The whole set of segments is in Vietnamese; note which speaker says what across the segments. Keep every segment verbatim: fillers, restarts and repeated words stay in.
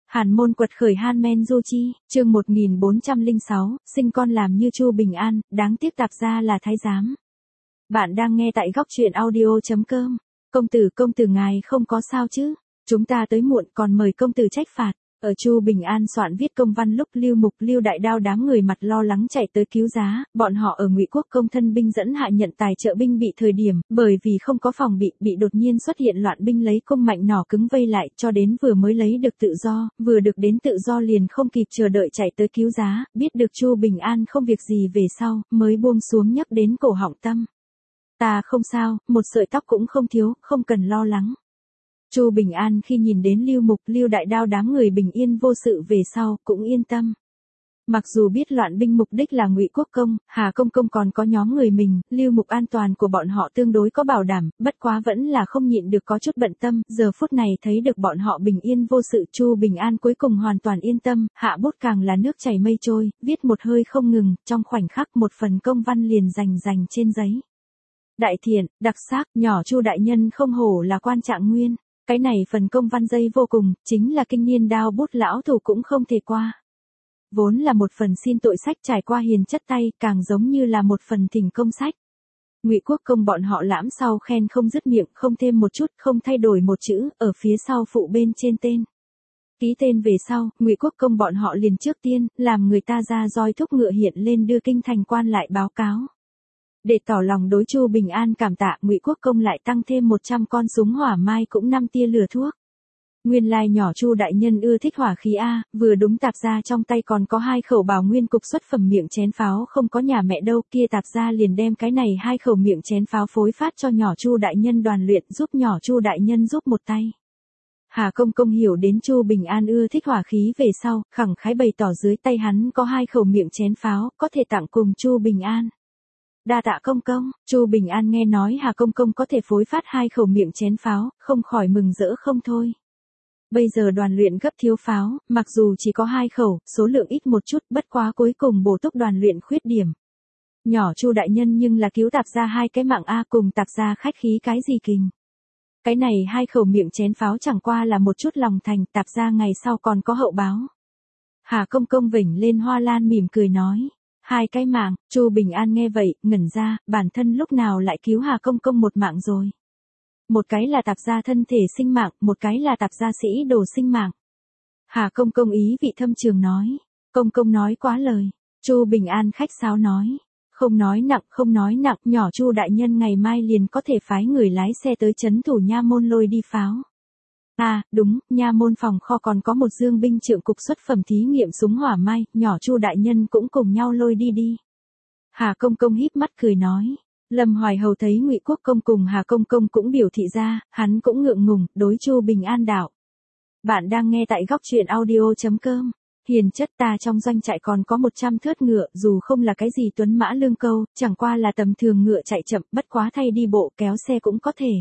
Speaker 1: Hàn Môn quật khởi Hanmen Du Chi, chương một nghìn bốn trăm lẻ sáu, sinh con làm như Chu Bình An, đáng tiếc tạp gia là thái giám. Bạn đang nghe tại góc truyện audio chấm com. Công tử công tử ngài không có sao chứ? Chúng ta tới muộn còn mời công tử trách phạt. Ở Chu Bình An soạn viết công văn lúc Lưu Mục Lưu Đại Đao đám người mặt lo lắng chạy tới cứu giá, bọn họ ở Ngụy Quốc công thân binh dẫn hạ nhận tài trợ binh bị thời điểm, bởi vì không có phòng bị, bị đột nhiên xuất hiện loạn binh lấy cung mạnh nỏ cứng vây lại, cho đến vừa mới lấy được tự do, vừa được đến tự do liền không kịp chờ đợi chạy tới cứu giá, biết được Chu Bình An không việc gì về sau, mới buông xuống nhấc đến cổ họng tâm. Ta không sao, một sợi tóc cũng không thiếu, không cần lo lắng. Chu Bình An khi nhìn đến Lưu Mục Lưu Đại Đao đám người bình yên vô sự về sau, cũng yên tâm. Mặc dù biết loạn binh mục đích là Ngụy Quốc công, Hà công công còn có nhóm người mình, Lưu Mục an toàn của bọn họ tương đối có bảo đảm, bất quá vẫn là không nhịn được có chút bận tâm, giờ phút này thấy được bọn họ bình yên vô sự, Chu Bình An cuối cùng hoàn toàn yên tâm, hạ bút càng là nước chảy mây trôi, viết một hơi không ngừng, trong khoảnh khắc một phần công văn liền rành rành trên giấy. Đại thiện, đặc sắc, nhỏ Chu đại nhân không hổ là quan trạng nguyên. Cái này phần công văn dây vô cùng, chính là kinh niên đao bút lão thủ cũng không thể qua. Vốn là một phần xin tội sách trải qua hiền chất tay, càng giống như là một phần thỉnh công sách. Ngụy Quốc công bọn họ lãm sau khen không dứt miệng, không thêm một chút, không thay đổi một chữ, ở phía sau phụ bên trên tên. Ký tên về sau, Ngụy Quốc công bọn họ liền trước tiên, làm người ta ra roi thúc ngựa hiện lên đưa kinh thành quan lại báo cáo. Để tỏ lòng đối Chu Bình An cảm tạ, Ngụy Quốc công lại tăng thêm một trăm con súng hỏa mai cũng năm tia lửa thuốc. Nguyên lai nhỏ Chu đại nhân ưa thích hỏa khí a, vừa đúng tạp gia trong tay còn có hai khẩu Bảo Nguyên cục xuất phẩm miệng chén pháo không có nhà mẹ đâu, kia tạp gia liền đem cái này hai khẩu miệng chén pháo phối phát cho nhỏ Chu đại nhân đoàn luyện, giúp nhỏ Chu đại nhân giúp một tay. Hà công công hiểu đến Chu Bình An ưa thích hỏa khí về sau, khẳng khái bày tỏ dưới tay hắn có hai khẩu miệng chén pháo, có thể tặng cùng Chu Bình An. Đa tạ công công, Chu Bình An nghe nói Hà công công có thể phối phát hai khẩu miệng chén pháo, không khỏi mừng rỡ không thôi. Bây giờ đoàn luyện gấp thiếu pháo, mặc dù chỉ có hai khẩu, số lượng ít một chút, bất quá cuối cùng bổ túc đoàn luyện khuyết điểm. Nhỏ Chu đại nhân nhưng là cứu tạp gia hai cái mạng a, cùng tạp gia khách khí cái gì kình. Cái này hai khẩu miệng chén pháo chẳng qua là một chút lòng thành, tạp gia ngày sau còn có hậu báo. Hà công công vểnh lên hoa lan mỉm cười nói. Hai cái mạng, Chu Bình An nghe vậy, ngẩn ra, bản thân lúc nào lại cứu Hà công công một mạng rồi. Một cái là tạp gia thân thể sinh mạng, một cái là tạp gia sĩ đồ sinh mạng. Hà công công ý vị thâm trường nói, công công nói quá lời. Chu Bình An khách sáo nói, không nói nặng, không nói nặng, nhỏ Chu đại nhân ngày mai liền có thể phái người lái xe tới trấn thủ nha môn lôi đi pháo. À, đúng, nha môn phòng kho còn có một dương binh trượng cục xuất phẩm thí nghiệm súng hỏa mai, nhỏ Chu đại nhân cũng cùng nhau lôi đi đi. Hà công công híp mắt cười nói. Lâm Hoài Hầu thấy Ngụy Quốc công cùng Hà công công cũng biểu thị ra, hắn cũng ngượng ngùng, đối Chu Bình An đạo. Bạn đang nghe tại góc truyện audio chấm com. Hiền chất, ta trong doanh trại còn có một trăm thớt ngựa, dù không là cái gì tuấn mã lương câu, chẳng qua là tầm thường ngựa chạy chậm, bất quá thay đi bộ kéo xe cũng có thể.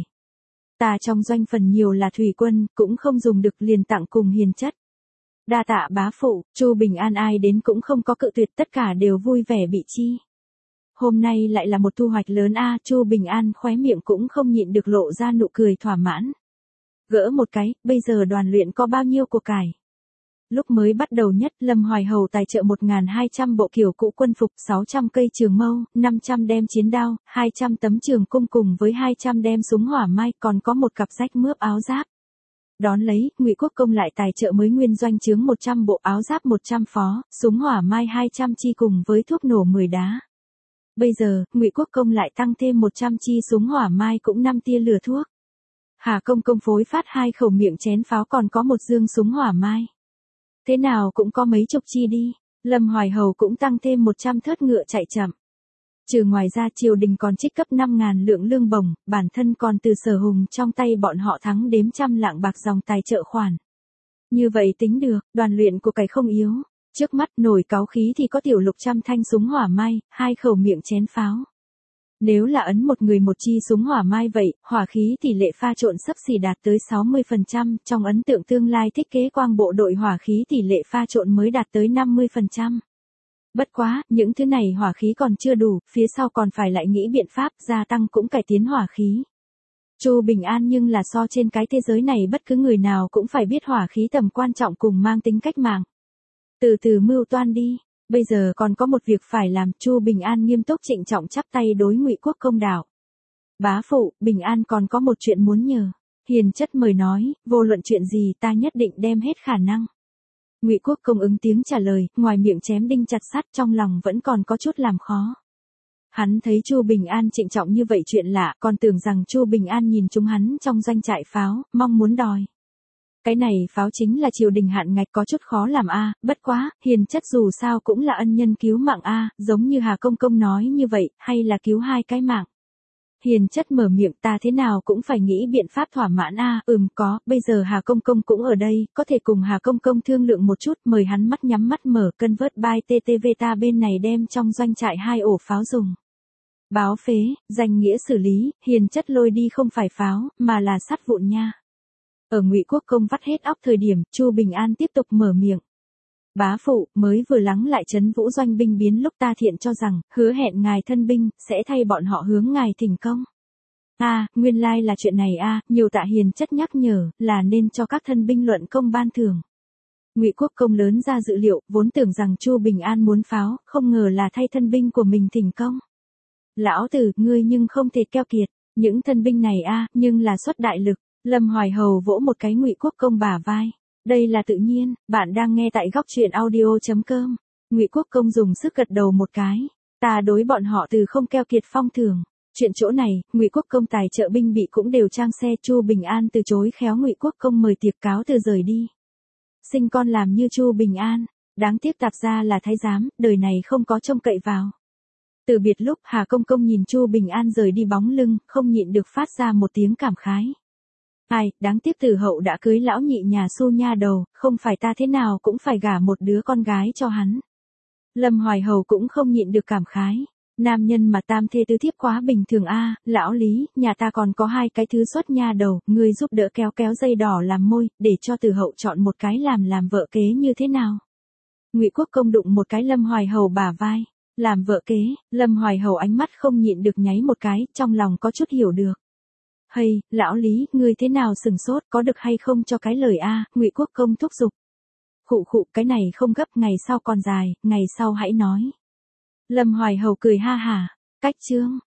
Speaker 1: Ta trong doanh phần nhiều là thủy quân, cũng không dùng được liền tặng cùng hiền chất. Đa tạ bá phụ, Chu Bình An ai đến cũng không có cự tuyệt, tất cả đều vui vẻ bị chi. Hôm nay lại là một thu hoạch lớn a, Chu Bình An khóe miệng cũng không nhịn được lộ ra nụ cười thỏa mãn. Gỡ một cái, bây giờ đoàn luyện có bao nhiêu của cải? Lúc mới bắt đầu nhất, Lâm Hoài Hầu tài trợ một nghìn hai trăm bộ kiểu cũ quân phục, sáu trăm cây trường mâu, năm trăm đem chiến đao, hai trăm tấm trường cung cùng với hai trăm đem súng hỏa mai, còn có một cặp rách mướp áo giáp. Đón lấy, Ngụy Quốc công lại tài trợ mới nguyên doanh chướng một trăm bộ áo giáp một trăm phó, súng hỏa mai hai trăm chi cùng với thuốc nổ mười đá. Bây giờ, Ngụy Quốc công lại tăng thêm một trăm chi súng hỏa mai cũng năm tia lửa thuốc. Hà công công phối phát hai khẩu miệng chén pháo còn có một dương súng hỏa mai. Thế nào cũng có mấy chục chi đi. Lâm Hoài Hầu cũng tăng thêm một trăm thớt ngựa chạy chậm. Trừ ngoài ra triều đình còn trích cấp năm ngàn lượng lương bổng, bản thân còn từ Sở Hùng trong tay bọn họ thắng đếm trăm lạng bạc dòng tài trợ khoản. Như vậy tính được, đoàn luyện của cải không yếu. Trước mắt nổi cáu khí thì có tiểu lục trăm thanh súng hỏa mai, hai khẩu miệng chén pháo. Nếu là ấn một người một chi súng hỏa mai vậy, hỏa khí tỷ lệ pha trộn xấp xỉ đạt tới sáu mươi phần trăm, trong ấn tượng tương lai thiết kế quang bộ đội hỏa khí tỷ lệ pha trộn mới đạt tới năm mươi phần trăm. Bất quá, những thứ này hỏa khí còn chưa đủ, phía sau còn phải lại nghĩ biện pháp gia tăng cũng cải tiến hỏa khí. Chu Bình An nhưng là so trên cái thế giới này bất cứ người nào cũng phải biết hỏa khí tầm quan trọng cùng mang tính cách mạng. Từ từ mưu toan đi, bây giờ còn có một việc phải làm. Chu Bình An nghiêm túc trịnh trọng chắp tay đối Ngụy Quốc Công đạo. Bá phụ, Bình An còn có một chuyện muốn nhờ. Hiền chất mời nói, vô luận chuyện gì ta nhất định đem hết khả năng. Ngụy Quốc Công ứng tiếng trả lời, ngoài miệng chém đinh chặt sắt, trong lòng vẫn còn có chút làm khó. Hắn thấy Chu Bình An trịnh trọng như vậy chuyện lạ, còn tưởng rằng Chu Bình An nhìn chúng hắn trong doanh trại pháo, mong muốn đòi. Cái này pháo chính là triều đình hạn ngạch, có chút khó làm a, bất quá, hiền chất dù sao cũng là ân nhân cứu mạng a, giống như Hà Công Công nói như vậy, hay là cứu hai cái mạng. Hiền chất mở miệng, ta thế nào cũng phải nghĩ biện pháp thỏa mãn a, ừm có, bây giờ Hà Công Công cũng ở đây, có thể cùng Hà Công Công thương lượng một chút, mời hắn mắt nhắm mắt mở cân vớt bai tê tê vê ta bên này đem trong doanh trại hai ổ pháo dùng. Báo phế, danh nghĩa xử lý, hiền chất lôi đi không phải pháo, mà là sắt vụn nha. Ở Ngụy Quốc Công vắt hết óc thời điểm, Chu Bình An tiếp tục mở miệng. Bá phụ, mới vừa lắng lại trấn vũ doanh binh biến lúc ta thiện cho rằng, hứa hẹn ngài thân binh, sẽ thay bọn họ hướng ngài thỉnh công. A, à, nguyên lai là chuyện này a, à, nhiều tạ hiền chất nhắc nhở, là nên cho các thân binh luận công ban thưởng. Ngụy Quốc Công lớn ra dự liệu, vốn tưởng rằng Chu Bình An muốn pháo, không ngờ là thay thân binh của mình thỉnh công. Lão tử, ngươi nhưng không thể keo kiệt, những thân binh này a, à, nhưng là xuất đại lực. Lâm Hoài Hầu vỗ một cái Ngụy Quốc Công bả vai. Đây là tự nhiên, bạn đang nghe tại góc truyện audio chấm com. Ngụy Quốc Công dùng sức gật đầu một cái. Ta đối bọn họ từ không keo kiệt phong thường. Chuyện chỗ này, Ngụy Quốc Công tài trợ binh bị cũng đều trang xe. Chu Bình An từ chối khéo Ngụy Quốc Công mời tiệc cáo từ rời đi. Sinh con làm như Chu Bình An, đáng tiếc tạp ra là thái giám, đời này không có trông cậy vào. Từ biệt lúc Hà Công Công nhìn Chu Bình An rời đi bóng lưng, không nhịn được phát ra một tiếng cảm khái. Ai, đáng tiếc Tử Hậu đã cưới lão nhị nhà Xu nha đầu, không phải ta thế nào cũng phải gả một đứa con gái cho hắn. Lâm Hoài Hầu cũng không nhịn được cảm khái. Nam nhân mà tam thê tứ thiếp quá bình thường a, lão Lý, nhà ta còn có hai cái thứ xuất nha đầu, ngươi giúp đỡ kéo kéo dây đỏ làm môi, để cho Tử Hậu chọn một cái làm làm vợ kế như thế nào. Ngụy Quốc Công đụng một cái Lâm Hoài Hầu bả vai, làm vợ kế. Lâm Hoài Hầu ánh mắt không nhịn được nháy một cái, trong lòng có chút hiểu được. Hay, lão Lý, ngươi thế nào sừng sốt, có được hay không cho cái lời a, Ngụy Quốc Công thúc giục. Khụ khụ, cái này không gấp, ngày sau còn dài, ngày sau hãy nói. Lâm Hoài Hầu cười ha hả, cách chương.